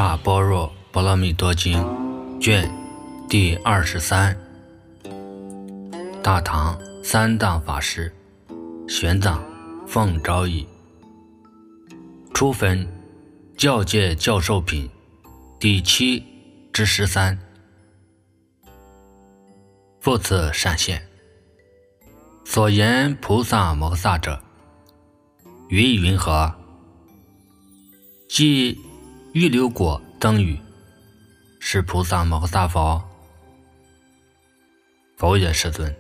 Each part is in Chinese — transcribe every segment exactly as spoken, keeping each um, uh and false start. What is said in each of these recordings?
大般若波罗蜜多经卷第二十三，大唐三藏法师玄奘奉诏译，初分教界教授品第七至十三。复次善现，所言菩萨摩萨者，于云何？即预流果增语，是菩萨摩萨否？否也，世尊。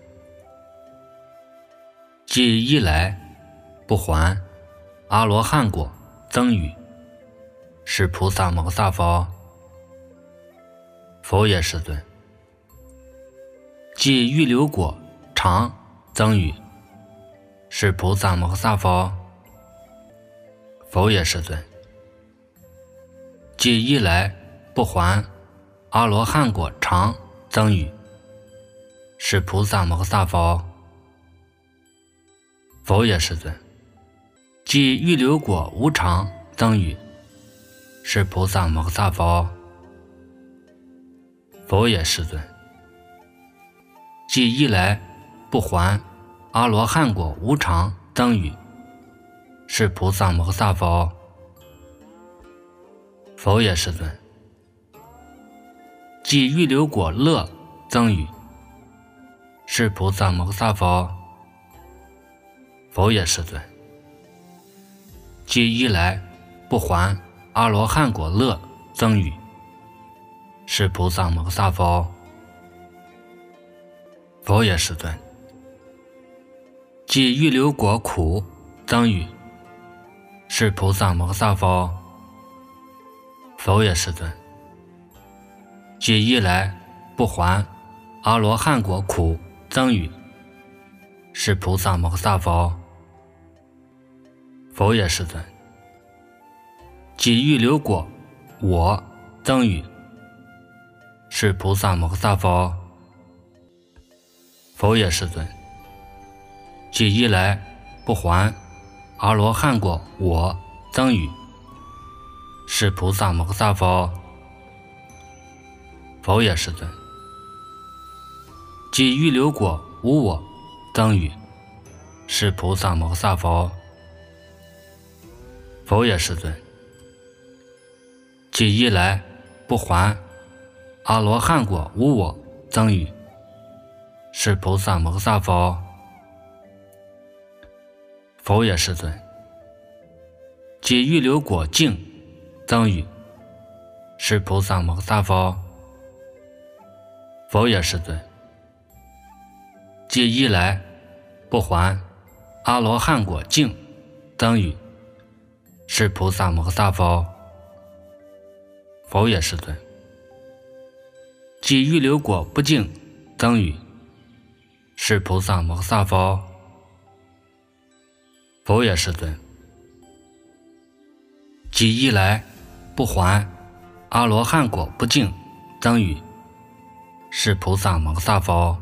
即一来不还阿罗汉果增语，是菩萨摩萨否？否也，世尊。即预流果常增语，是菩萨摩萨否？否也，世尊。即一来不还阿罗汉果常增语，是菩萨摩萨否？否也，世尊。即预流果无常增语，是菩萨摩萨否？否也，世尊。即一来不还阿罗汉果无常增语，是菩萨摩萨否？否也，世尊。即预流果乐增语，是菩萨摩萨否？否也，世尊。即一来不还阿罗汉果乐增语，是菩萨摩萨否？否也，世尊。即预流果苦增语，是菩萨摩萨否？否也，世尊。即一来不还阿罗汉果苦增语，是菩萨摩萨否？否也，世尊。即预流果我增语，是菩萨摩萨否？否也，世尊。即一来不还阿罗汉果我增语，是菩萨摩萨否？否也，世尊。即预流果无我增语，是菩萨摩萨否？否也，世尊。即一来不还阿罗汉果无我增语，是菩萨摩萨否？否也，世尊。即预流果净增语，是菩萨摩萨否？否也，世尊。即一来不还阿罗汉果净增语，是菩萨摩萨否？否也，世尊。即预流果不净增语，是菩萨摩萨否？否也，世尊。即一来不还阿罗汉果不净增语，是菩萨摩萨否？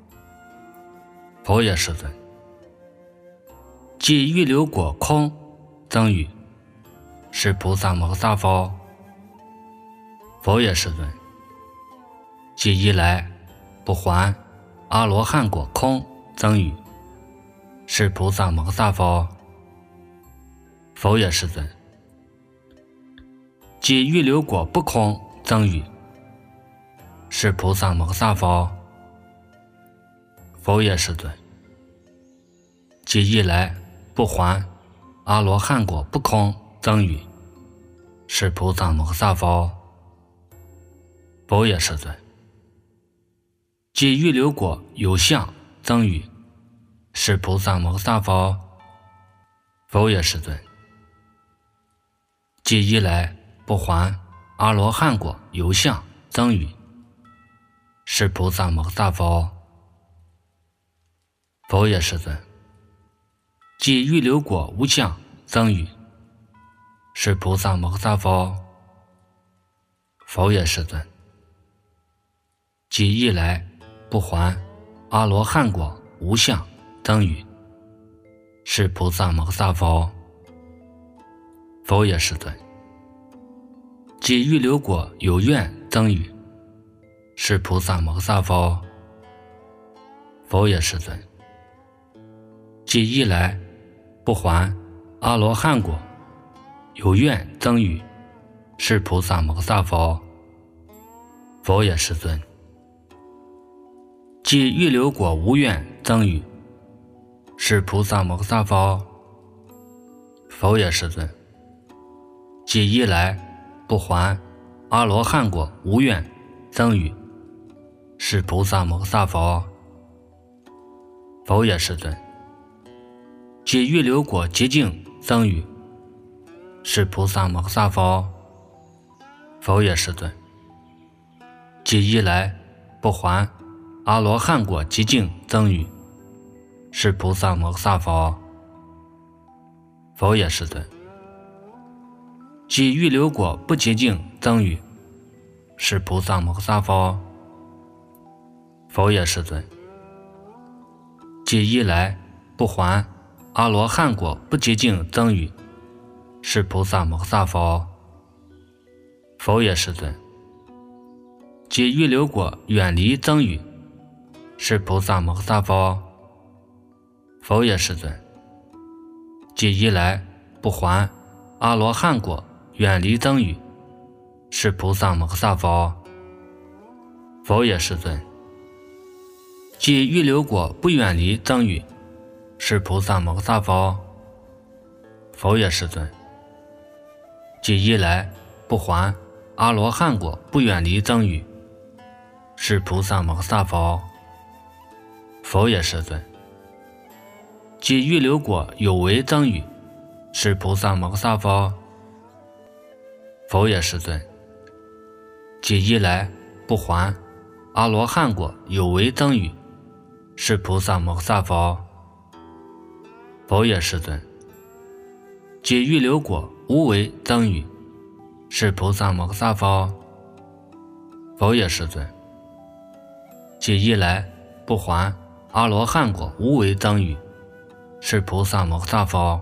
否也，世尊。即预流果空增语，是菩萨摩萨否？否也，世尊。即一来不还阿罗汉果空增语，是菩萨摩萨否？否也，世尊。即预流果不空增语，是菩萨摩萨否？否也，世尊。即一来不还阿罗汉果不空增语，是菩萨摩萨否？否也，世尊。即预流果有相增语，是菩萨摩萨否？否也，世尊。即一来不还阿罗汉果有相增语，是菩萨摩萨否？否也，世尊。即预流果无相增语，是菩萨摩萨否？否也，世尊。即一来不还阿罗汉果无相增语，是菩萨摩萨否？否也，世尊。 即预流果有愿增语，是菩萨摩诃萨佛。佛也世尊。即一来不还阿罗汉果有愿增语，是菩萨摩诃萨佛。佛也世尊。即预流果无愿增语，是菩萨摩诃萨佛。佛也世尊。即一来不还阿罗汉果无愿增语，是菩萨摩诃萨佛。佛也世尊。即预流果洁净增语，是菩萨摩诃萨佛。佛也世尊。即一来不还阿罗汉果洁净增语，是菩萨摩诃萨佛。佛也世尊。即预流果不洁净增语，是菩萨摩诃萨佛。佛也世尊。即一来不还阿罗汉果不洁净增语，是菩萨摩诃萨佛。佛也世尊。即预流果远离增语，是菩萨摩诃萨佛。佛也世尊。即一来不还阿罗汉果远离增语，是菩萨摩诃萨佛。佛也世尊。即预流果不远离增语，是菩萨摩诃萨佛。佛也世尊。即一来不还阿罗汉果不远离增语，是菩萨摩诃萨佛。佛也世尊。即预流果有为增语，是菩萨摩诃萨佛。佛也世尊。即一来不还阿罗汉果有为增语，是菩萨摩诃萨佛。佛也世尊。即预流果无为增语，是菩萨摩诃萨佛。佛也世尊。即一来不还阿罗汉果无为增语，是菩萨摩诃萨佛。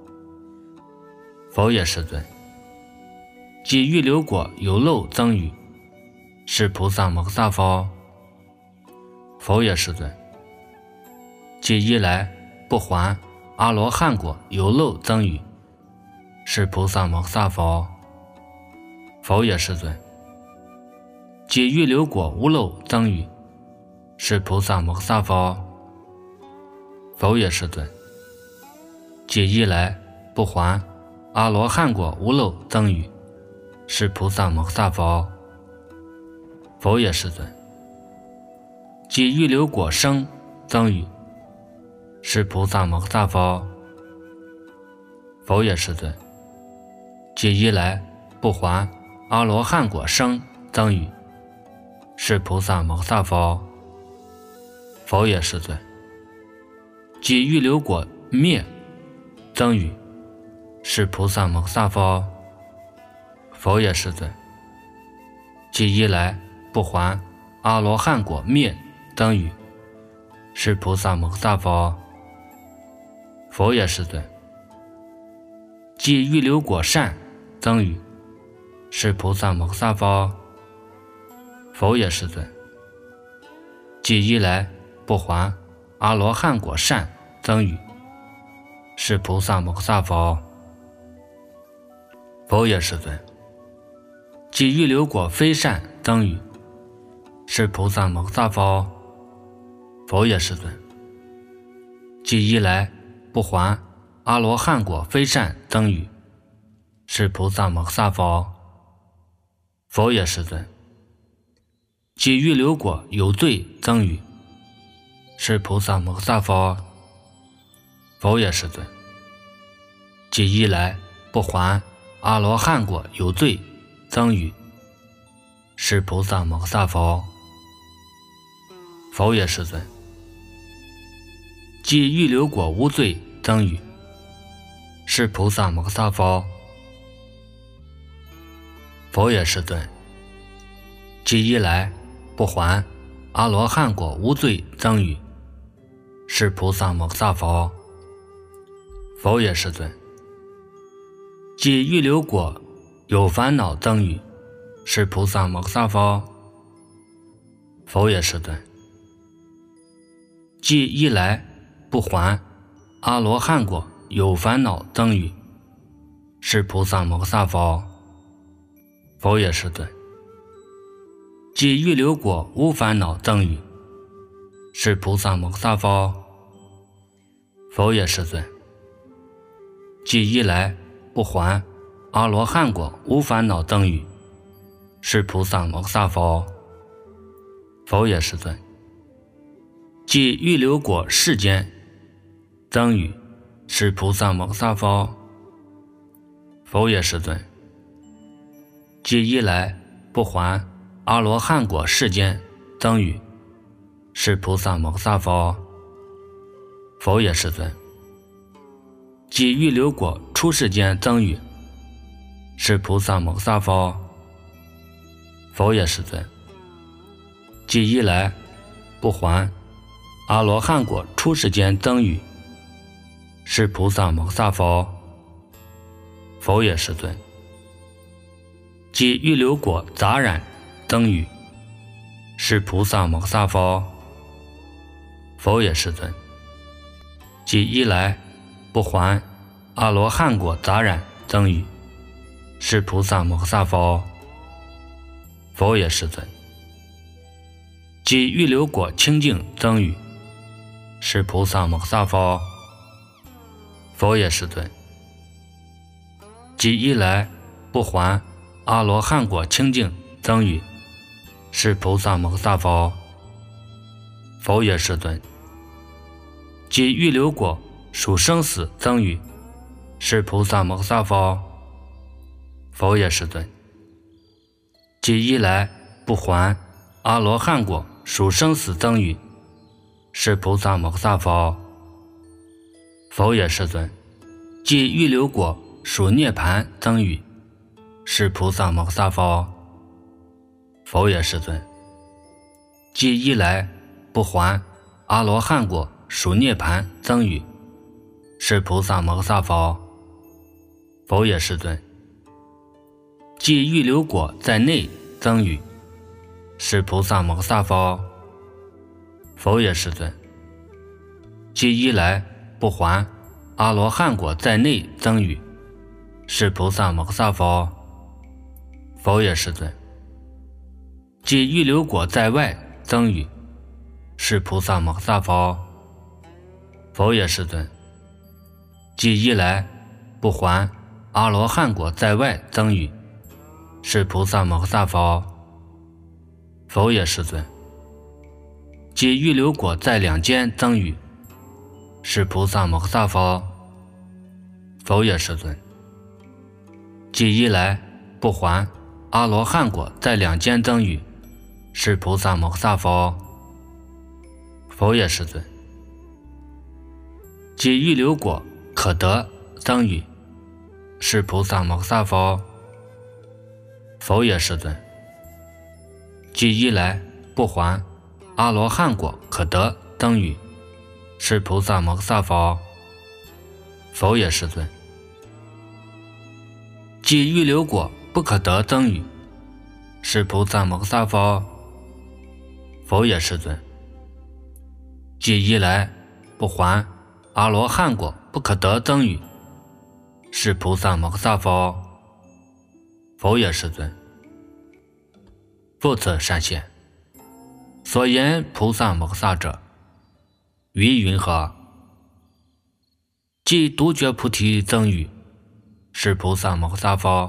佛也世尊。即预流果有漏增语，是菩萨摩诃萨佛。佛也世尊。即一来不还阿罗汉果有漏增语，是菩萨摩诃萨佛。佛也世尊。即预流果无漏增语，是菩萨摩诃萨佛。佛也世尊。即一来不还阿罗汉果无漏增语，是菩萨摩诃萨佛。佛也世尊。即预流果生增语，是菩萨摩诃萨佛。佛也世尊。即一来不还阿罗汉果生增语，是菩萨摩诃萨佛。佛也世尊。即预流果灭增语，是菩萨摩诃萨佛。佛也世尊。即一来不还阿罗汉果灭增语，是菩萨摩诃萨佛。佛也世尊。即预流果善增语，是菩萨摩诃萨佛。佛也世尊。即一来不还阿罗汉果善增语，是菩萨摩诃萨佛。佛也世尊。即预流果非善增语，是菩萨摩诃萨佛。佛也世尊。即一来不还阿罗汉果非善增语，是菩萨摩诃萨佛。佛也世尊。即预流果有罪增语，是菩萨摩诃萨佛。佛也世尊。即一来不还阿罗汉果有罪增语，是菩萨摩诃萨佛。佛也世尊。即预流果无罪增语，是菩萨摩诃萨佛。佛也世尊。即一来不还阿罗汉果无罪增语，是菩萨摩诃萨佛。佛也世尊。即预流果有烦恼增语， 是菩萨摩萨佛，佛也是尊。即一来不还阿罗汉果有烦恼增语，是菩萨摩萨佛，佛也是尊。即预流果无烦恼增语，是菩萨摩萨佛，佛也是尊。即一来不还阿罗汉果无烦恼增语，是菩萨摩萨佛，佛也是尊。即预流果世间增语，是菩萨摩萨佛，佛也是尊。即一来不还阿罗汉果世间增语，是菩萨摩萨佛，佛也是尊。即预流果出世间增语，是菩萨摩萨佛，佛也是尊。即一来不还阿罗汉果出世间增语，是菩萨摩萨佛，佛也是尊。即预流果杂染增语，是菩萨摩萨佛，佛也是尊。即一来不还阿罗汉果杂染增语，是菩萨摩萨佛，佛也是尊。即预流果清净增语，是菩萨摩萨佛，佛也是尊。即一来不还阿罗汉果清净增语，是菩萨摩萨佛，佛也是尊。即预流果属生死增语，是菩萨摩萨佛，佛也是尊。即一来不还阿罗汉果属生死增语，是菩萨摩萨佛，佛也是尊。即预流果属涅盘增语，是菩萨摩萨佛，佛也是尊。即一来不还阿罗汉果属涅盘增语，是菩萨摩萨佛，佛也是尊。即预流果在内增语，是菩萨摩萨佛，佛也是尊。即一来不还阿罗汉果在内增语，是菩萨摩萨佛，佛也是尊。即预流果在外增语，是菩萨摩萨佛，佛也是尊。即一来不还阿罗汉果在外增语，是菩萨摩萨佛，佛也是尊。即预流果在两间增语，是菩萨摩萨佛，佛也是尊。即一来不还阿罗汉果在两间增语，是菩萨摩萨佛，佛也是尊。即预流果可得增语，是菩萨摩萨佛，佛也是尊。即一来不还阿罗汉果可得增语，是菩萨摩萨佛，佛也是尊。即预流果不可得增语，是菩萨摩萨佛，佛也是尊。即一来不还阿罗汉果不可得增语，是菩萨摩萨佛，佛也是尊。复次善现，所言菩萨摩萨者，于云何？即独觉菩提增语，是菩萨摩萨佛，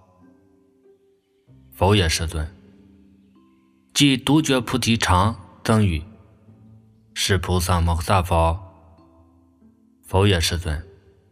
佛也是尊。即独觉菩提常增语，是菩萨摩萨佛，佛也是尊。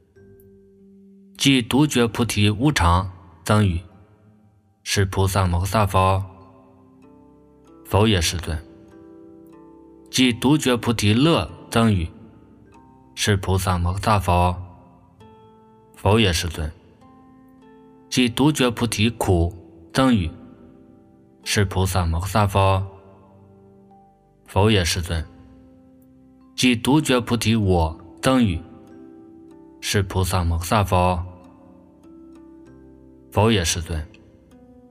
即独觉菩提无常增语，是菩萨摩萨佛，佛也是尊。即独觉菩提乐增语，是菩萨摩萨佛，佛也是尊。即独觉菩提苦增语，是菩萨摩萨佛，佛也是尊。即独觉菩提我增语，是菩萨摩萨佛，佛也是尊。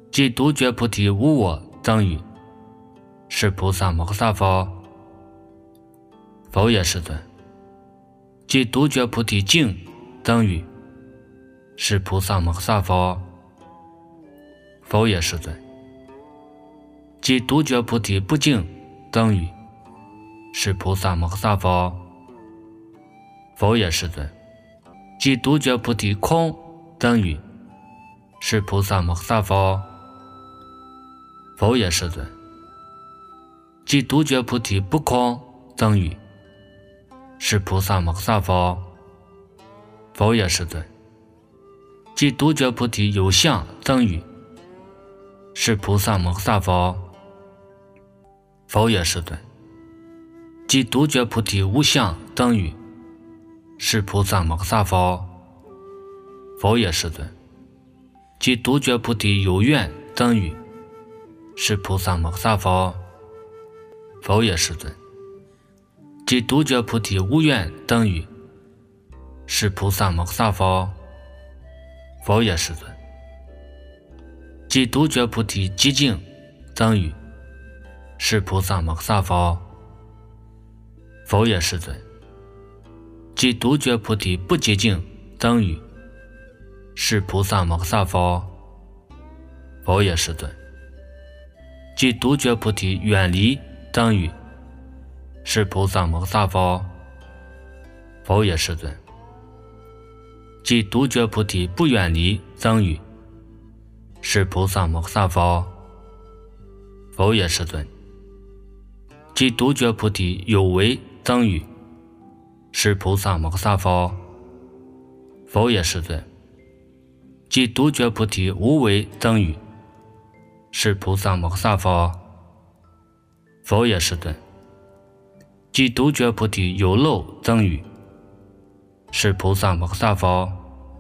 即独觉菩提无我等于是菩萨摩诃萨佛。否也世尊。即独觉菩提净等于是菩萨摩诃萨佛。否也世尊。即独觉菩提不净等于是菩萨摩诃萨佛。否也世尊。即独觉菩提空等于是菩萨摩诃萨佛。否也世尊。即独觉菩提不空等于是菩萨摩诃萨佛。否也世尊。即独觉菩提有相等于是菩萨摩诃萨佛。否也世尊。即独觉菩提无相等于是菩萨摩诃萨佛。否也世尊。即独觉菩提有愿等于是菩萨摩诃萨佛。否也世尊。即独觉菩提无愿等于是菩萨摩诃萨佛。否也世尊。即独觉菩提寂静等于是菩萨摩诃萨佛。否也世尊。即独觉菩提不寂静等于是菩萨摩诃萨佛。否也世尊。即独觉菩提远离等于是菩萨摩诃萨佛。否也世尊。即独觉菩提不远离等于是菩萨摩诃萨佛。否也世尊。即独觉菩提有为等于是菩萨摩诃萨佛。否也世尊。即独觉菩提无为等于是菩萨摩诃萨佛。否也世尊。即独觉菩提有漏等于是菩萨摩诃萨佛。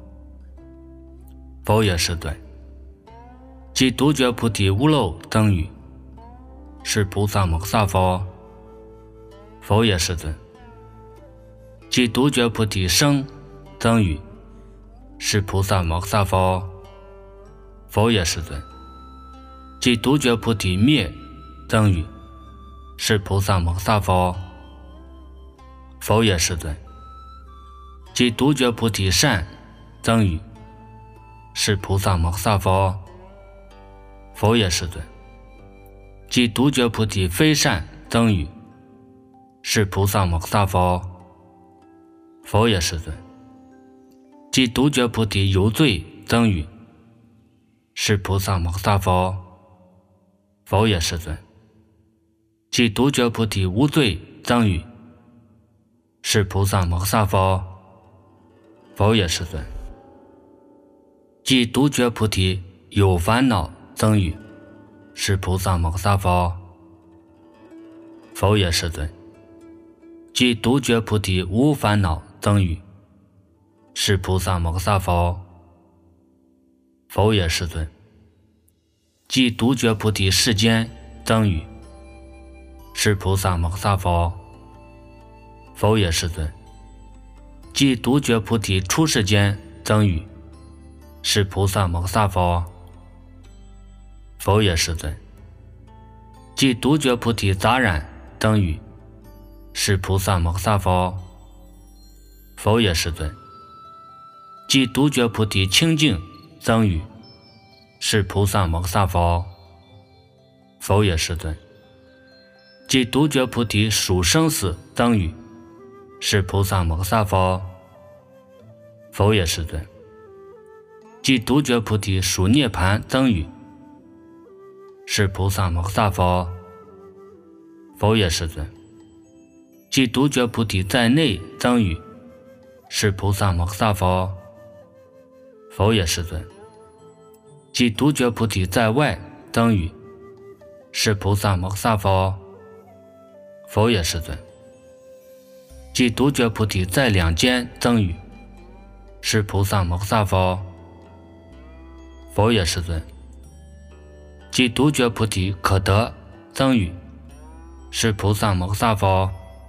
否也世尊。即独觉菩提无漏等于是菩萨摩诃萨佛。否也世尊。即独觉菩提生等于是菩萨摩诃萨佛。否也世尊。即独觉菩提灭等于是菩萨摩诃萨佛。否也世尊。即独觉菩提善等于是菩萨摩诃萨佛。否也世尊。即独觉菩提非善等于是菩萨摩诃萨佛。否也世尊。即独觉菩提有罪等于是菩萨摩诃萨佛。否也世尊。即独觉菩提无罪等于是菩萨摩诃萨佛。否也世尊。即独觉菩提有烦恼等于是菩萨摩诃萨佛。否也世尊。即独觉菩提无烦恼等于是菩萨摩诃萨佛。否也世尊。即独觉菩提世间等于是菩萨摩诃萨佛。否也世尊。即独觉菩提出世间等于是菩萨摩诃萨佛。否也世尊。即独觉菩提杂染等于是菩萨摩诃萨佛。否也世尊。即独觉菩提清净等于是菩萨摩诃萨佛。否也世尊。即独觉菩提属生死等于是菩萨摩诃萨佛。否也世尊。即独觉菩提属涅盘等于是菩萨摩诃萨佛。否也世尊。即独觉菩提在内等于是菩萨摩诃萨佛。否也世尊。即独觉菩提在外等于是菩萨摩诃萨佛。否也世尊。即独觉菩提在两间等于是菩萨摩诃萨佛。否也世尊。即独觉菩提可得等于是菩萨摩诃萨佛。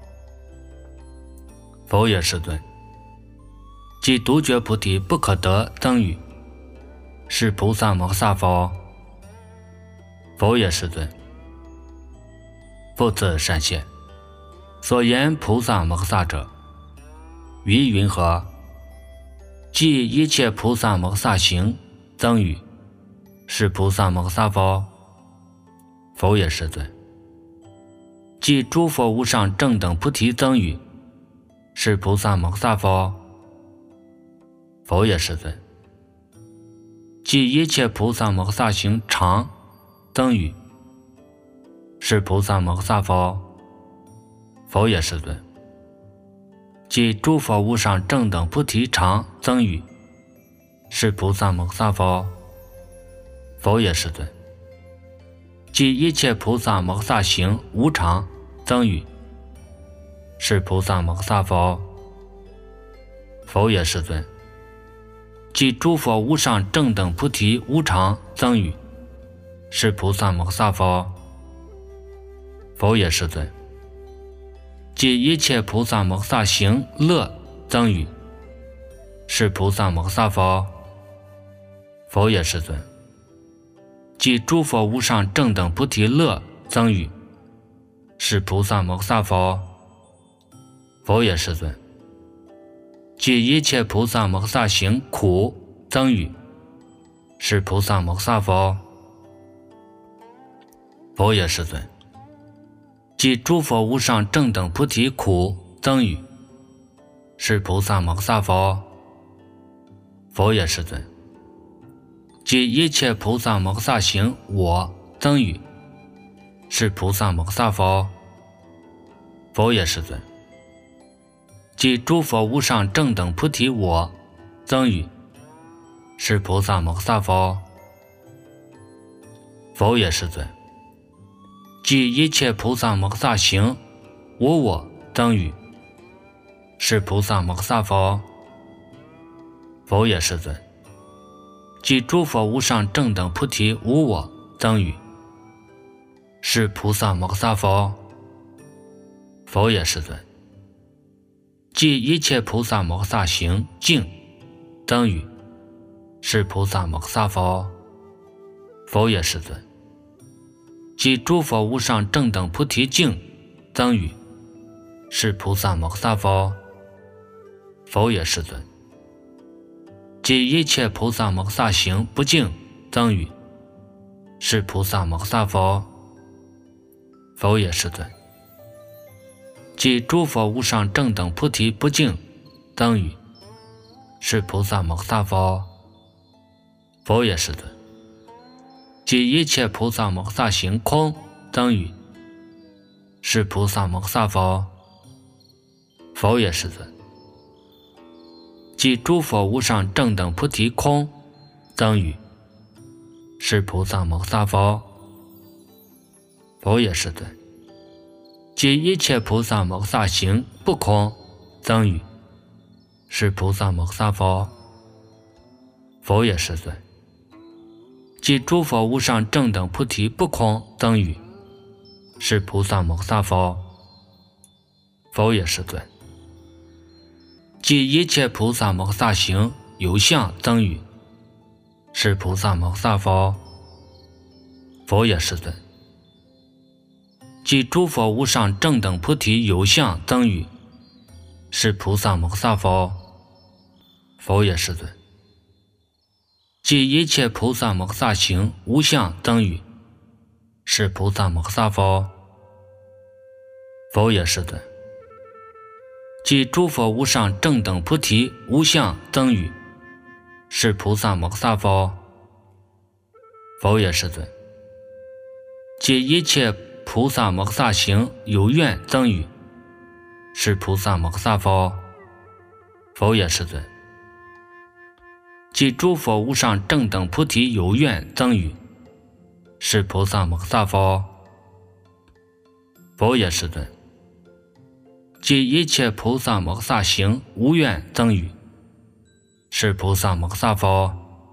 否也世尊。即独觉菩提不可得等于是菩萨摩诃萨佛。 佛也世尊。复次善现，所言菩萨摩诃萨者，于云何？即一切菩萨摩诃萨行增语，是菩萨摩诃萨否？佛也世尊。即诸佛无上正等菩提增语，是菩萨摩诃萨否？佛也世尊。即一切菩萨摩诃萨行常增语，是菩萨摩诃萨否？佛也世尊。即诸佛无上正等菩提常增语，是菩萨摩诃萨否？佛也世尊。即一切菩萨摩诃萨行无常增语，是菩萨摩诃萨否？佛也世尊。即诸佛无上正等菩提无常增语，是菩萨摩诃萨否？佛也世尊。即一切菩萨摩诃萨行乐增语，是菩萨摩诃萨否？佛也世尊。即诸佛无上正等菩提乐增语，是菩萨摩诃萨否？佛也世尊。即一切菩萨摩诃萨行苦增语，是菩萨摩诃萨否？佛也世尊。即诸佛无上正等菩提苦增语，是菩萨摩诃萨否？佛也世尊。即一切菩萨摩诃萨行我增语，是菩萨摩诃萨否？佛也世尊。即诸佛无上正等菩提我增语，是菩萨摩诃萨否？佛也世尊。即一切菩萨摩诃萨行无我增语，是菩萨摩诃萨否？佛也世尊。即诸佛无上正等菩提无我增语，是菩萨摩诃萨否？佛也世尊。即一切菩萨摩诃萨行净增语，是菩萨摩诃萨否？佛也世尊。即诸佛无上正等菩提净增语，是菩萨摩诃萨否？佛也世尊。即一切菩萨摩诃萨行不净增语，是菩萨摩诃萨否？佛也世尊。即诸佛无上正等菩提不净增语，是菩萨摩诃萨否？佛也世尊。即一切菩萨摩诃萨行空增语，是菩萨摩诃萨否？佛也世尊。即诸佛无上正等菩提空增语，是菩萨摩诃萨否？佛也世尊。即一切菩萨摩诃萨行不空增语，是菩萨摩诃萨否？佛也世尊。即诸佛无上正等菩提不空增语，是菩萨摩诃萨否？佛也世尊。即一切菩萨摩诃萨行有相增语，是菩萨摩诃萨否？佛也世尊。即诸佛无上正等菩提有相增语，是菩萨摩诃萨否？佛也世尊。即一切菩萨摩诃萨行无相增语，是菩萨摩诃萨否？佛也世尊。即诸佛无上正等菩提无相增语，是菩萨摩诃萨否？佛也世尊。即一切菩萨摩诃萨行有愿增语，是菩萨摩诃萨否？佛也世尊。即诸佛无上正等菩提有愿增语，是菩萨摩诃萨否？佛也世尊。即一切菩萨摩诃萨行无愿增语，是菩萨摩诃萨否？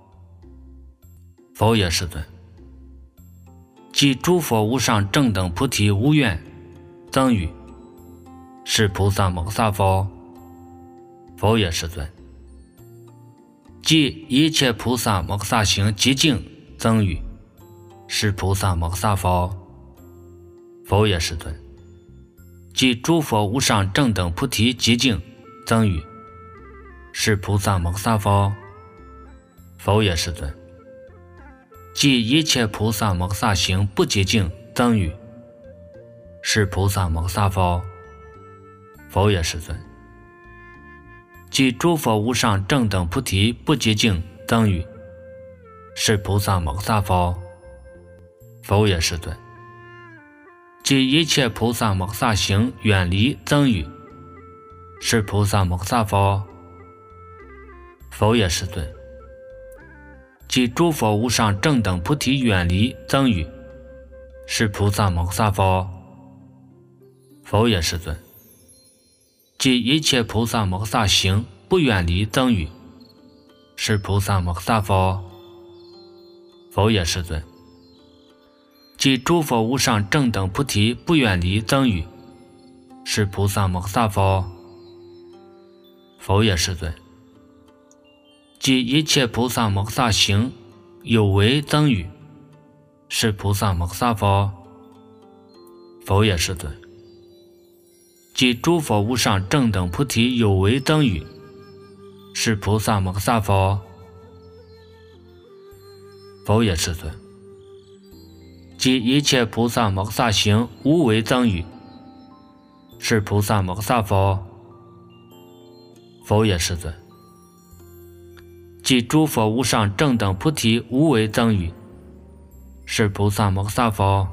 佛也世尊。即诸佛无上正等菩提无愿增语，是菩萨摩诃萨否？佛也世尊。即一切菩萨摩诃萨行极净增语， 是菩萨摩诃萨佛，佛也世尊。即诸佛无上正等菩提极境增语，是菩萨摩诃萨佛，佛也世尊。即一切菩萨摩诃萨行不极境增语，是菩萨摩诃萨佛，佛也世尊。即诸佛无上正等菩提不极境增语，是菩萨摩诃萨佛，佛也世尊。即一切菩萨摩诃萨行远离增语，是菩萨摩诃萨佛，佛也世尊。即诸佛无上正等菩提远离增语，是菩萨摩诃萨佛，佛也世尊。即一切菩萨摩诃萨行不远离增语，是菩萨摩诃萨佛，佛也世尊。即诸佛无上正等菩提不远离增语，是菩萨摩诃萨佛，佛也世尊。即一切菩萨摩诃萨行有为增语，是菩萨摩诃萨佛，佛也世尊。即诸佛无上正等菩提有为增语，是菩萨摩诃萨佛，佛也世尊。即一切菩萨摩诃萨行无为增语，是菩萨摩诃萨佛，佛也世尊。即诸佛无上正等菩提无为增语，是菩萨摩诃萨佛，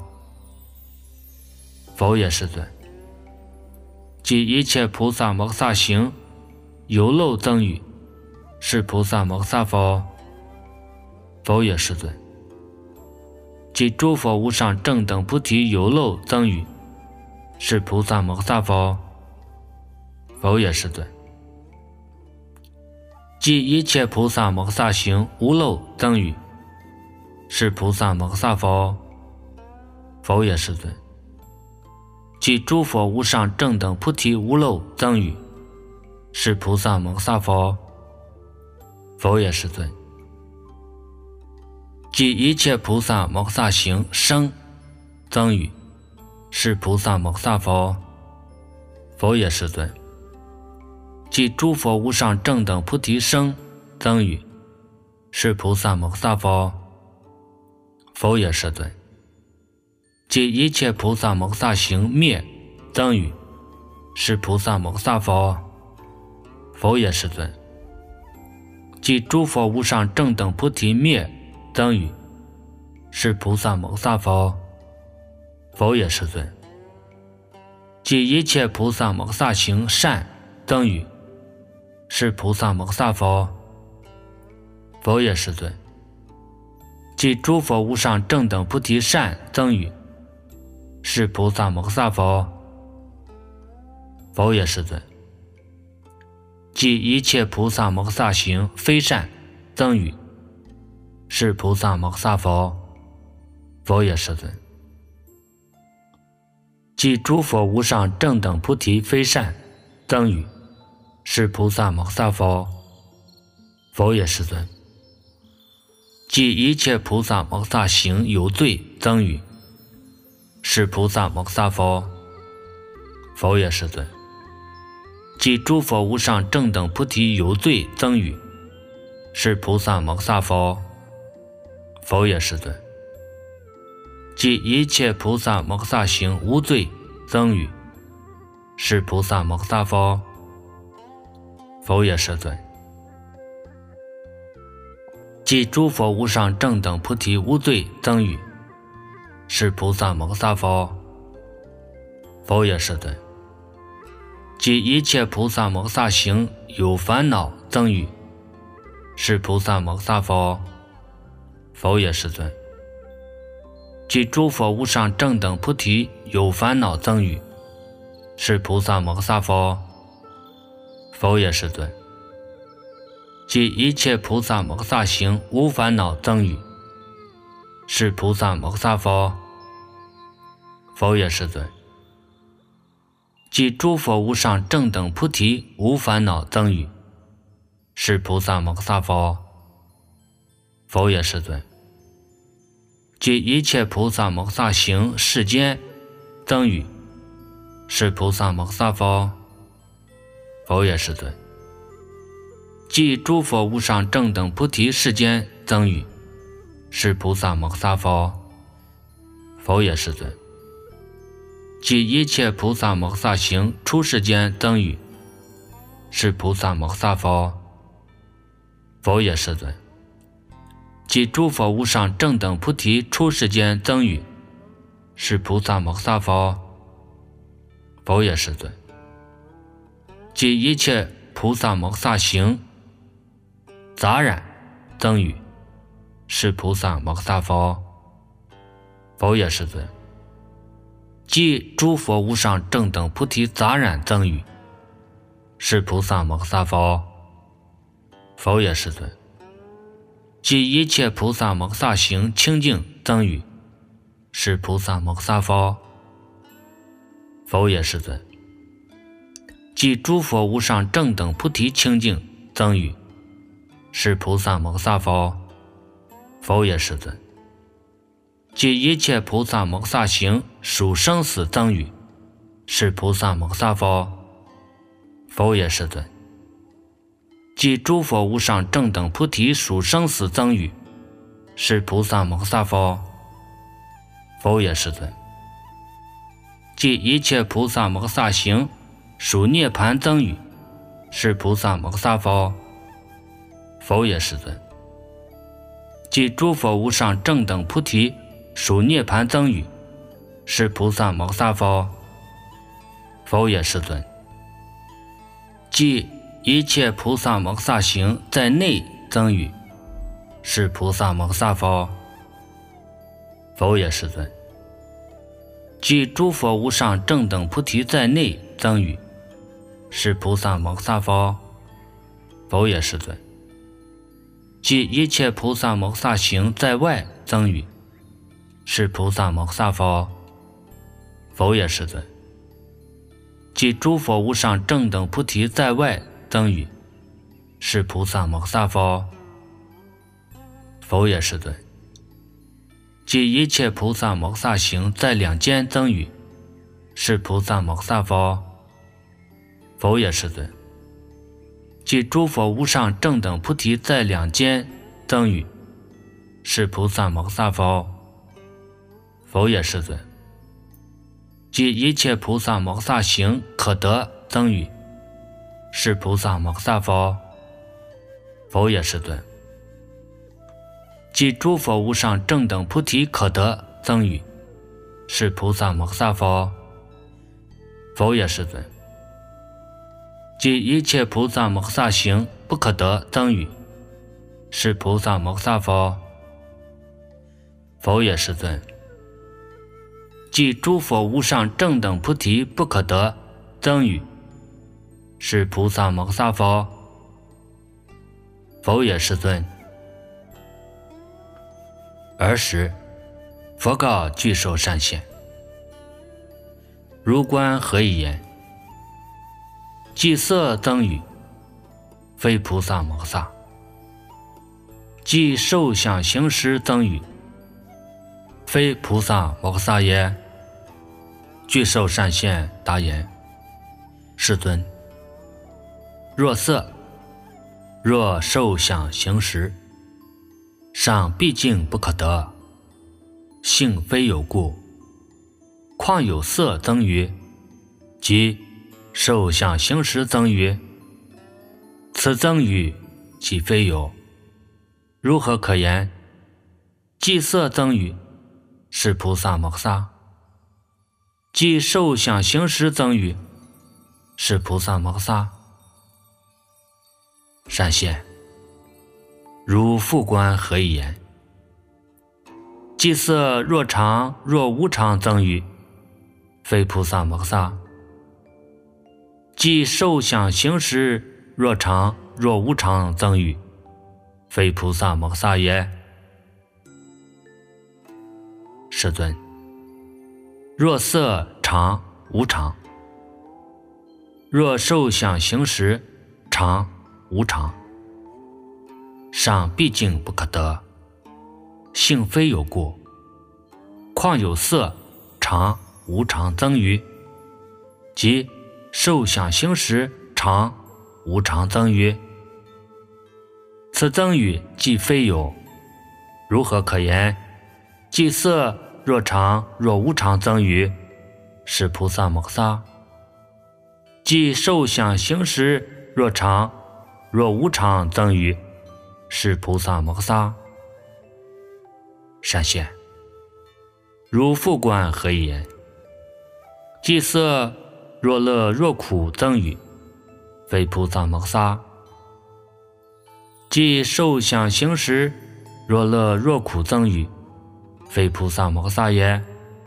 佛也世尊。即一切菩萨摩诃萨行有漏增语，是菩萨摩诃萨佛，佛也世尊。即诸佛无上正等菩提有漏增语，是菩萨摩诃萨佛，佛也世尊。即一切菩萨摩诃萨行无漏增语，是菩萨摩诃萨佛，佛也世尊。即诸佛无上正等菩提无漏增语，是菩萨摩诃萨佛，佛也世尊。即一切菩萨摩诃萨行生增语，是菩萨摩诃萨佛，佛也世尊。即诸佛无上正等菩提生增语，是菩萨摩诃萨佛，佛也世尊。即一切菩萨摩诃萨行灭增语，是菩萨摩诃萨佛，佛也世尊。即诸佛无上正等菩提灭增语，是菩萨摩诃萨佛，佛也世尊。即一切菩萨摩诃萨行善增语，是菩萨摩诃萨佛，佛也世尊。即诸佛无上正等菩提善增语，是菩萨摩诃萨佛，佛也世尊。即一切菩萨摩诃萨行非善增语，是菩萨摩诃萨佛，佛也世尊。即诸佛无上正等菩提非善增语，是菩萨摩诃萨佛，佛也世尊。即一切菩萨摩诃萨行有罪增语，是菩萨摩诃萨佛，佛也世尊。即诸佛无上正等菩提有罪增语，是菩萨摩诃萨佛，佛也世尊。即一切菩萨摩诃萨行无罪增语，是菩萨摩诃萨佛，佛也世尊。即诸佛无上正等菩提无罪增语，是菩萨摩诃萨佛，佛也世尊。即一切菩萨摩诃萨行有烦恼增语，是菩萨摩诃萨佛，佛也世尊。即诸佛无上正等菩提有烦恼增语，是菩萨摩诃萨佛，佛也世尊。即一切菩萨摩诃萨行无烦恼增语，是菩萨摩诃萨佛，佛也世尊。即诸佛无上正等菩提无烦恼增语，是菩萨摩诃萨佛，佛也世尊。 即一切菩萨摩萨行世间增语，是菩萨摩萨否？否也，世尊。即诸佛无上正等菩提世间增语，是菩萨摩萨否？否也，世尊。即一切菩萨摩萨行出世间增语，是菩萨摩萨否？否也，世尊。即诸佛无上正等菩提出世间增语，是菩萨摩萨否？否也，世尊。即一切菩萨摩萨行杂染增语，是菩萨摩萨否？否也，世尊。即诸佛无上正等菩提杂染增语，是菩萨摩萨否？否也，世尊。即一切菩萨摩萨行清净增语，是菩萨摩萨否？否也，世尊。即诸佛无上正等菩提清净增语，是菩萨摩萨否？否也，世尊。即一切菩萨摩萨行属生死增语，是菩萨摩萨否？否也，世尊。即诸佛无上正等菩提属生死增语，是菩萨摩萨否？否也，世尊。即一切菩萨摩萨行属涅盘增语，是菩萨摩萨否？否也，世尊。即诸佛无上正等菩提属涅盘增语，是菩萨摩萨否？否也，世尊。即一切菩萨摩萨行在内增语，是菩萨摩萨否？否也，世尊。即诸佛无上正等菩提在内增语，是菩萨摩萨否？否也，世尊。即一切菩萨摩萨行在外增语，是菩萨摩萨否？否也，世尊。即诸佛无上正等菩提在外增语，是菩萨摩萨否？否也，世尊。即一切菩萨摩萨行在两间增语，是菩萨摩萨否？否也，世尊。即诸佛无上正等菩提在两间增语，是菩萨摩萨否？否也，世尊。即一切菩萨摩萨行可得增语，是菩萨摩萨否？否也，世尊。即诸佛无上正等菩提可得增语，是菩萨摩萨否？否也，世尊。即一切菩萨摩萨行不可得增语，是菩萨摩萨否？否也，世尊。即诸佛无上正等菩提不可得增语，是菩萨摩萨否？否也，世尊。尔时，佛告具寿善现：如观何以言？即色增语，非菩萨摩萨；即受想行识增语，非菩萨摩萨也。具寿善现答言：世尊，若色，若受想行识，尚毕竟不可得，性非有故。况有色增语，即受想行识增语，此增语即非有，如何可言？即色增语，是菩萨摩萨；即受想行识增语，是菩萨摩萨。善现，如复观何以言？即色若常若无常增语，非菩萨摩萨；即受想行识若常若无常增语，非菩萨摩萨也。世尊，若色常无常，若受想行识常无常，尚毕竟不可得，性非有故， 况有色常无常增余，即受想行识常无常增余。此增余既非有，如何可言？即色若常若无常增余，是菩萨摩诃萨。即受想行识若常若无常增余，是菩萨摩诃萨。善现，如复观何以言？即色若乐若苦增余，非菩萨摩诃萨。即受想行识若乐若苦增余，非菩萨摩诃萨也。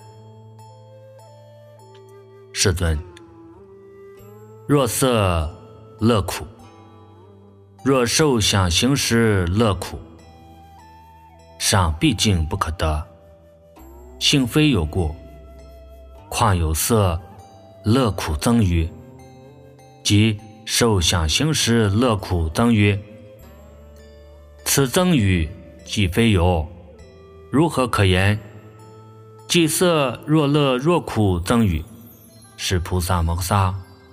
世尊，若色乐苦，若受想行识乐苦，尚毕竟不可得，性非有故，况有色乐苦增余，即受想行识乐苦增余。此增余既非有，如何可言？即色若乐若苦增余，是菩萨摩诃萨。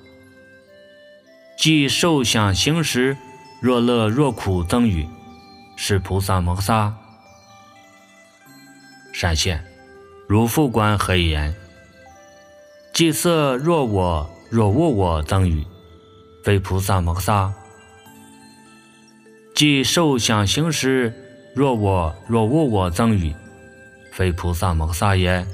即受想行识若乐若苦增余，是菩萨摩诃萨。善现，如复观何以言？即色若我若无我增余，非菩萨摩诃萨。即受想行识若我若无我增余，非菩萨摩诃萨也。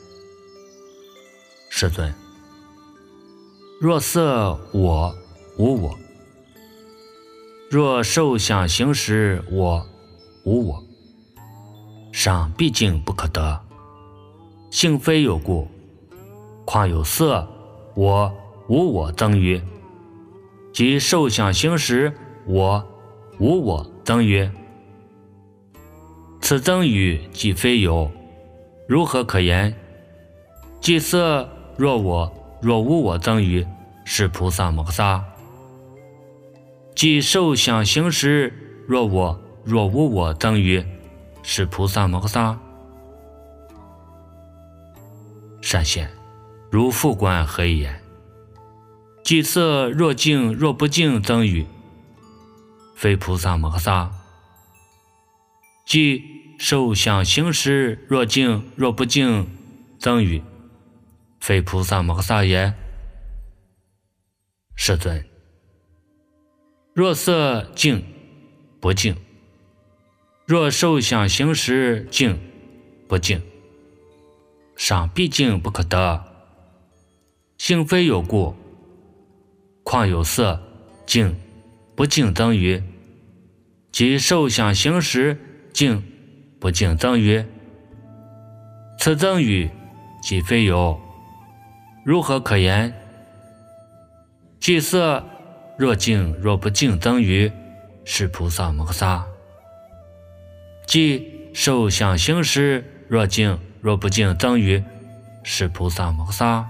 世尊，若色我无我，若受想行识我无我，尚毕竟不可得，性非有故，况有色我无我增余，即受想行识我无我增余。此增余既非有，如何可言？即色若我若无我增余，是菩萨摩诃萨。即受想行识若我若无我增余，是菩萨摩诃萨。善现，如复观何以言？即色若净若不净增余，非菩萨摩诃萨。即受想行识若净若不净增余，非菩萨摩诃萨也。世尊，若色净不净，若受想行识净不净，尚毕竟不可得，性非有故，况有色净不净增余，即受想行识净不净增余。此增余既非有，如何可言？即色若净若不净增余，是菩萨摩诃萨。即受想行识若净若不净增余，是菩萨摩诃萨。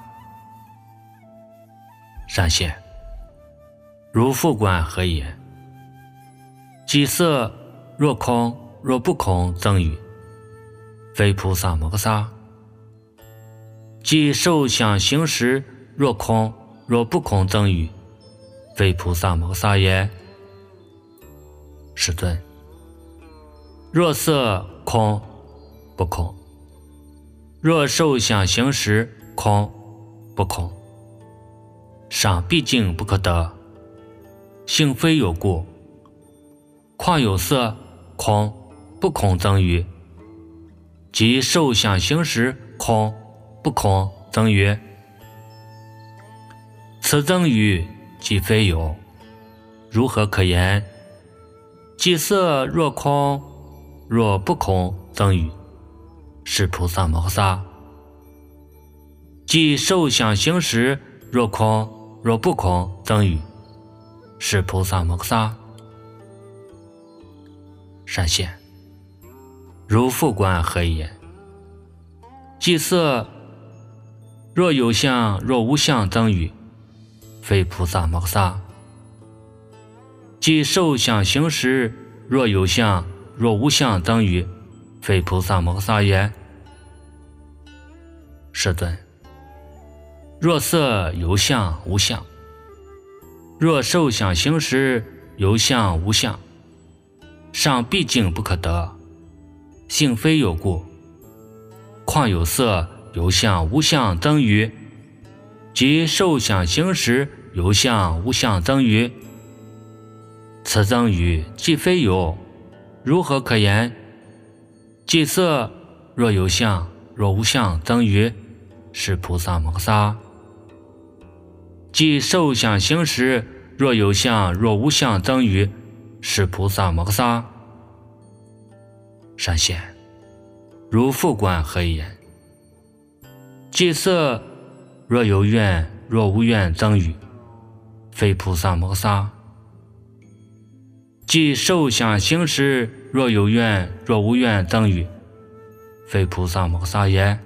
善现，如复观何以言？即色若空若不空增余，非菩萨摩诃萨。即受想行识若空若不空增余，非菩萨摩诃萨也。世尊，若色空不空，若受想行识空不空，尚毕竟不可得，性非有故，况有色空不空增余，即受想行识空不空增余。此增余既非有，如何可言？即色若空若不空增余，是菩萨摩诃萨。即受想行识若空若不空增余，是菩萨摩诃萨。善现，如复观何以言？即色若有相若无相增余，非菩萨摩诃萨。即受想行识若有相若无相增余，非菩萨摩诃萨也。 世尊，若色有相无相，若受想行识有相无相，尚毕竟不可得，性非有故，况有色有相无相增于，即受想行识有相无相增于，此增于既非有，如何可言？即色若有相若无相增于，是菩萨摩诃萨。即受想行识若有相若无相增于，是菩萨摩诃萨。善现，如复观何以言？即色若有愿若无愿增于，非菩萨摩诃萨。即受想行识若有愿若无愿增于，非菩萨摩诃萨也。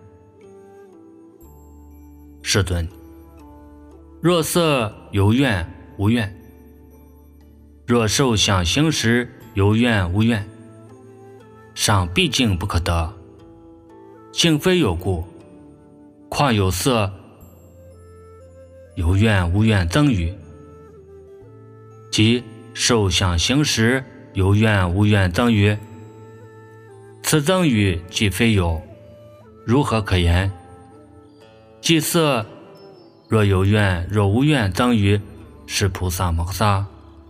世尊，若色有愿无愿，若受想行识有愿无愿，尚毕竟不可得，性非有故，况有色有愿无愿增于，即受想行识有愿无愿增于，此增于既非有，如何可言？即色若有愿若无愿增于，是菩萨摩诃萨。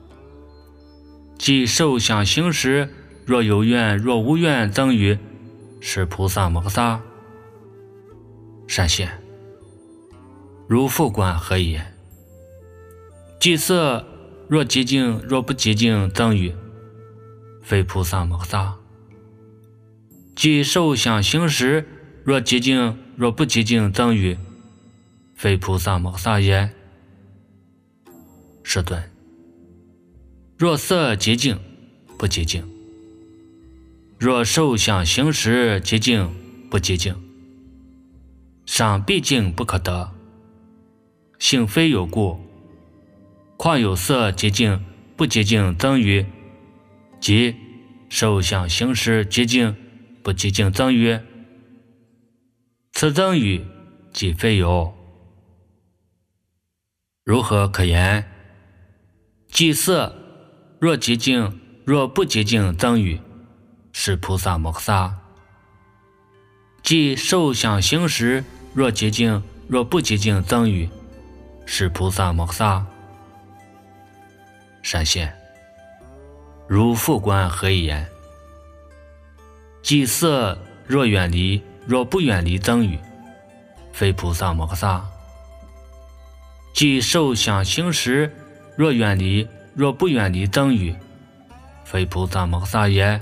即受想行识若有愿若无愿增于，是菩萨摩诃萨。善现，如复观何以言？即色若极净若不极净增于，非菩萨摩诃萨。即受想行识若极净若不极净增于，非菩萨摩诃萨也。世尊，若色极净不极净，若受想行识极净不极净，尚毕竟不可得，性非有故，况有色极净不极净增于，即受想行识极净不极净增于，此增于即非有，如何可言？即色若极净若不极净增于，是菩萨摩诃萨。即受想行识若极净若不极净增于，是菩萨摩诃萨。善现，如复观何以言？即色若远离若不远离增于，非菩萨摩诃萨。即受想行识若远离若不远离增于，非菩萨摩诃萨也。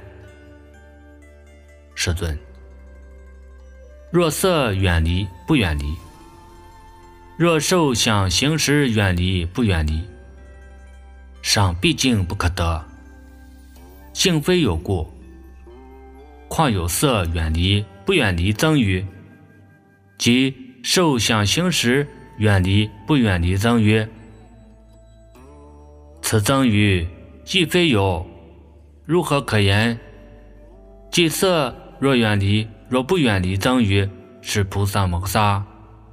世尊，若色远离不远离，若受想行识远离不远离，尚毕竟不可得，性非有故，况有色远离不远离增于，即受想行识远离不远离增于，此增于既非有，如何可言？即色若远离若不远离增于，是菩萨摩诃萨。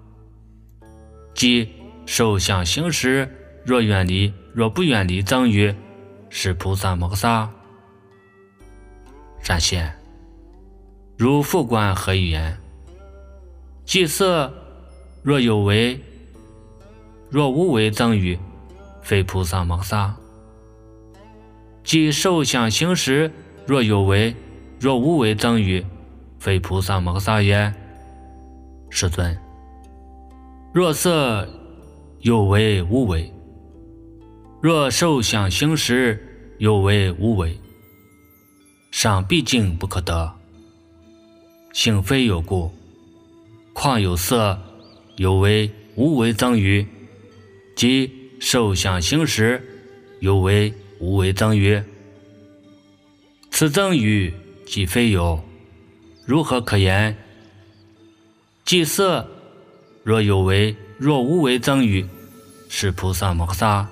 即受想行识若远离若不远离增于，是菩萨摩诃萨。善现，如复观何以言？即色若有为若无为增于，非菩萨摩诃萨。即受想行识若有为若无为增于，非菩萨摩诃萨也。世尊，若色有为无为，若受想行识有为无为，尚毕竟不可得，性非有故，况有色有为无为增于，即受想行识有为无为增于，此增于即非有，如何可言？即色若有为若无为增于，是菩萨摩诃萨。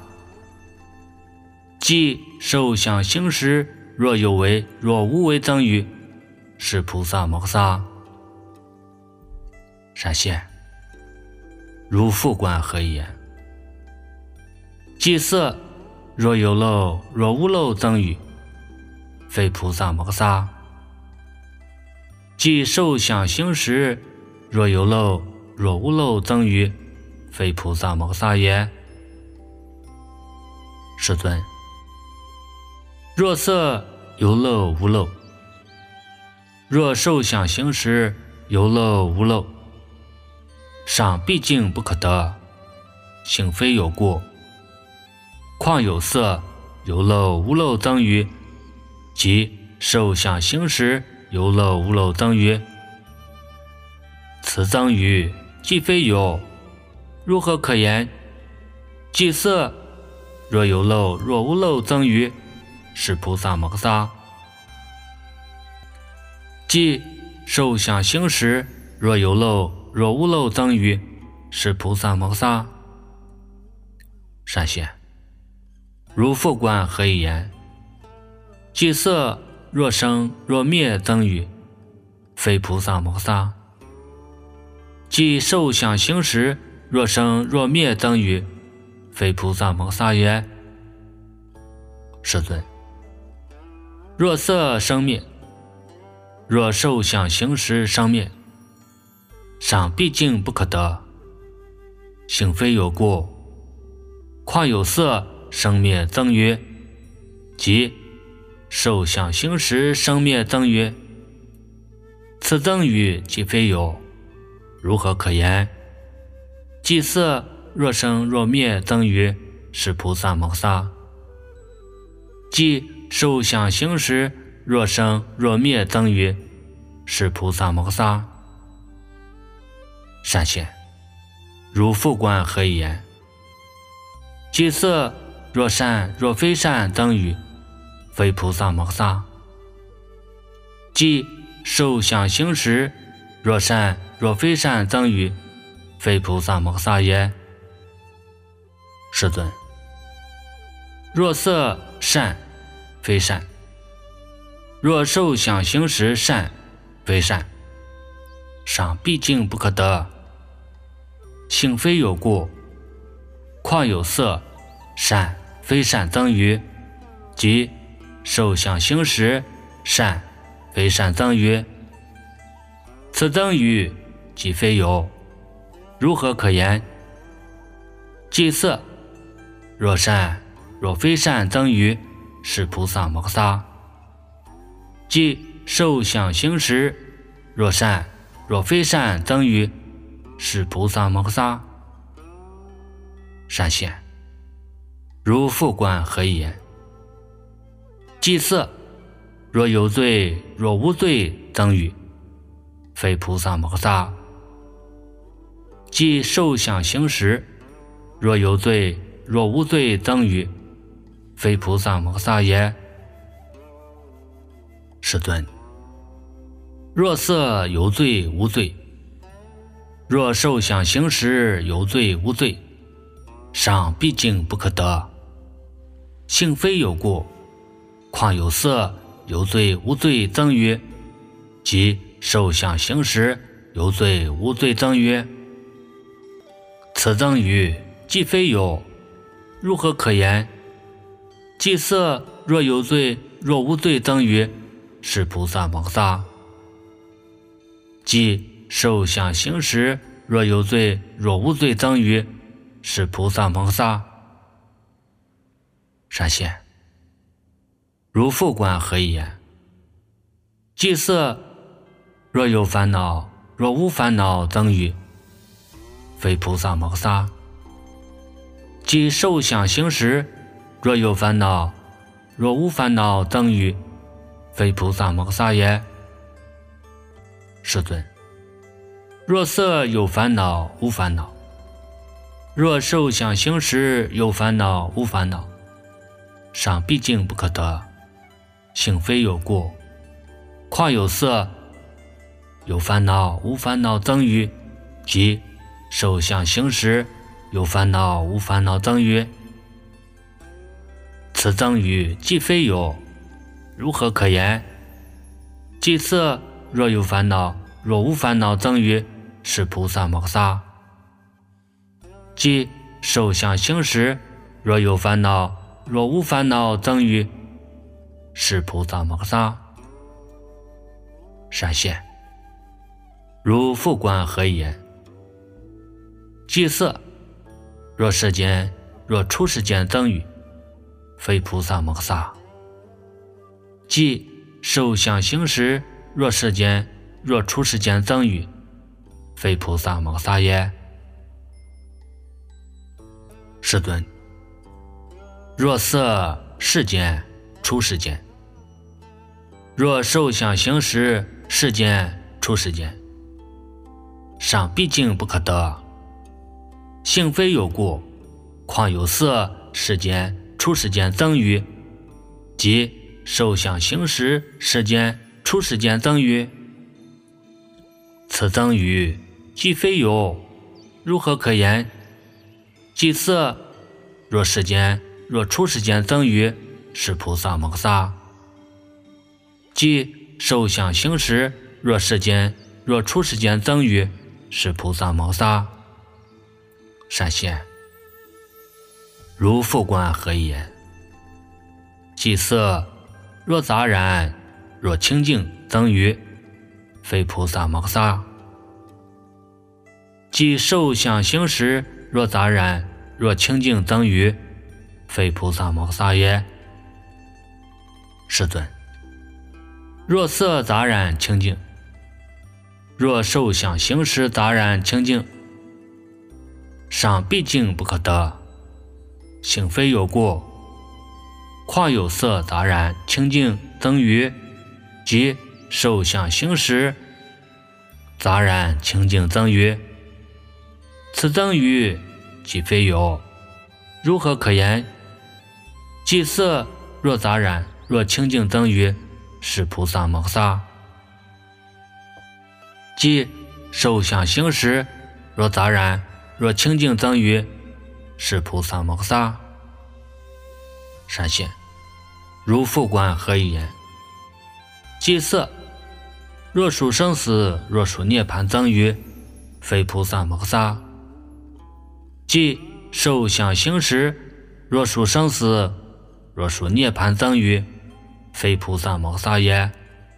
即受想行识若有为若无为增于，是菩萨摩诃萨。 闪现。如复观何以言？即色若有漏若无漏增语，非菩萨摩诃萨。即受想行识若有漏若无漏增语，非菩萨摩诃萨也。世尊，若色有漏无漏，若受想行识有漏无漏，赏毕竟不可得，性非有过，况有色有漏无漏增语，即受想行识有漏无漏增语，此增语既非有，如何可言？即色若有漏若无漏增语，是菩萨摩诃萨。即受想行识若有漏若无漏增语，是菩萨摩诃萨。善现，如复观何以言？即色若生若灭增语，非菩萨摩诃萨。即受想行识若生若灭增语，非菩萨摩诃萨也。世尊，若色生灭，若受想行识生灭，赏毕竟不可得，性非有过，况有色生灭增语，即受想行识生灭增语，此增语既非有，如何可言？即色若生若灭增语，是菩萨摩诃萨。即受想行识若生若灭增语，是菩萨摩诃萨。善现，如复观何以言？即色若善若非善增语，非菩萨摩诃萨。即受想行识若善若非善增语，非菩萨摩诃萨也。世尊，若色善非善，若受想行识善非善，赏毕竟不可得，性非有过，况有色善非善增语，即受想行识善非善增语，此增语既非有，如何可言？即色若善若非善增语，是菩萨摩诃萨。即受想行识若善若非善增语，是菩萨摩诃萨。善现，如复观何以言？即色若有罪若无罪增语，非菩萨摩诃萨。即受想行识若有罪若无罪增语，非菩萨摩诃萨也。世尊，若色有罪无罪，若受想行识有罪无罪，赏毕竟不可得，性非有过，况有色有罪无罪增语，即受想行识有罪无罪增语，此增语既非有，如何可言？即色若有罪若无罪增语，是菩萨摩诃萨。即受想行识若有罪若无罪增语，是菩萨摩诃萨。善现，如复观何以言？即色若有烦恼若无烦恼增语，非菩萨摩诃萨。即受想行识若有烦恼若无烦恼增语，非菩萨摩诃萨也。世尊，若色有烦恼无烦恼，若受想行识有烦恼无烦恼，赏毕竟不可得，性非有过，况有色有烦恼无烦恼增语，即受想行识有烦恼无烦恼增语，此增语既非有，如何可言？即色若有烦恼若无烦恼增语， 是菩萨摩萨。即受想行识，若有烦恼，若无烦恼增余，是菩萨摩萨。闪现如复观何言？即色，若世间，若出世间增余，非菩萨摩萨。即受想行识，若世间，若出世间增余，非菩萨摩萨也。世尊，若色世间，出世间，若受想行识，世间，出世间，尚毕竟不可得，性非有故，况有色世间，出世间增余，即受想行识，世间，出世间增余。此增余既非有，如何可言？即色，若世间，若出世间增余，是菩萨摩萨。即受想行识，若世间，若出世间增余，是菩萨摩萨。闪现如复观何言？即色，若杂然，若清净增余，非菩萨摩萨。即受想行识，若杂然，若清净增余，非菩萨摩萨也。世尊，若色杂然清净，若受想行识杂然清净，尚毕竟不可得，性非有故，况有色杂然清净增余，即受想行识杂然清净增余。此增余即非有，如何可言？即色，若杂然，若清净增余，是菩萨摩萨。即受想行识，若杂然，若清净增余，是菩萨摩萨。闪现如复观何以言？即色，若属生死，若属涅槃增余，非菩萨摩萨。即受想行识，若属生死，若属涅槃增余，非菩萨摩萨也。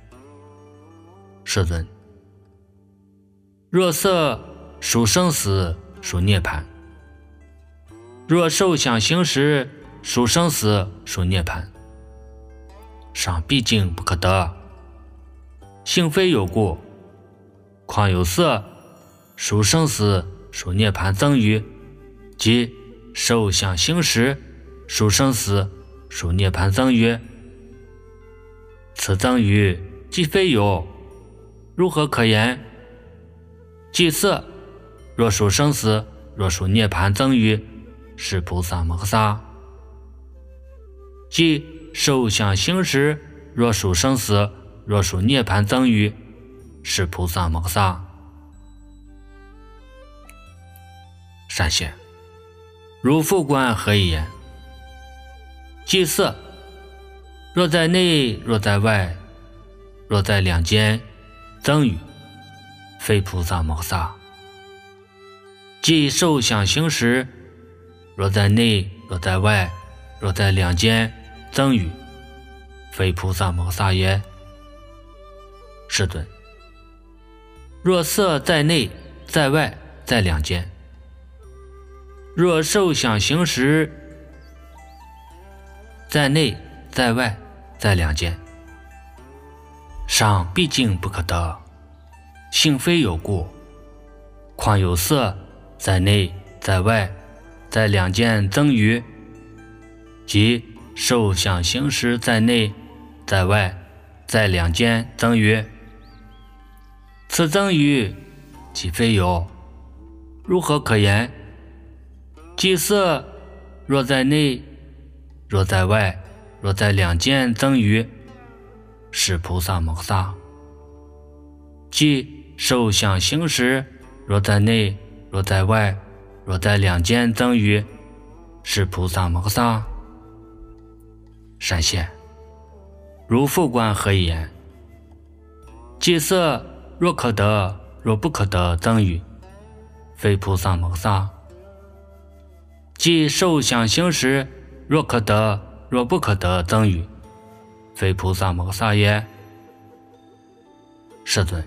世尊，若色属生死，属涅槃，若受想行识，属生死，属涅槃，尚毕竟不可得，性非有故，况有色属生死，属涅槃增余，即受想行识，属生死，属涅槃增余。此增余既非有，如何可言？即色，若属生死，若属涅槃增余，是菩萨摩萨。即受想行识，若属生死，若属涅槃增余，是菩萨摩萨。闪现如复观何以言？即色，若在内，若在外，若在两间增余，非菩萨摩萨。即受想行识，若在内，若在外，若在两间增余，非菩萨摩萨也。世尊，若色在内，在外，在两间，若受想行识，在内，在外，在两间，尚毕竟不可得，性非有故，况有色在内，在外，在两间增余，即受想行识在内，在外，在两间增余。此增余即非有，如何可言？即色，若在内，若在外，若在两间增余，是菩萨摩萨。即受想行识，若在内，若在外，若在两间增余，是菩萨摩萨。闪现如复观何以言？即色，若可得， 若不可得赠与，非菩萨摩萨。即受想行识若可得若不可得赠与，非菩萨摩萨也。世尊，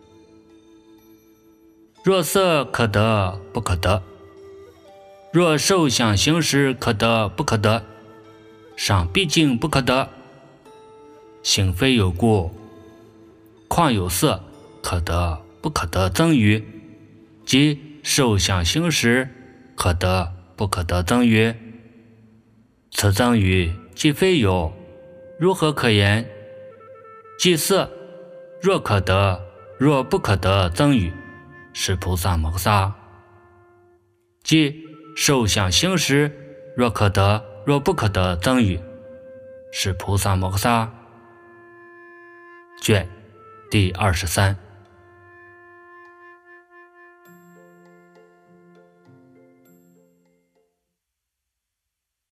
若色可得不可得，若受想行识可得不可得，尚毕竟不可得。行非有故，况有色可得不可得赠与，即受想行识可得不可得赠与。此赠与既非有，如何可言？即色若可得若不可得赠与，是菩萨摩萨。即受想行识若可得若不可得赠与，是菩萨摩萨。卷第二十三。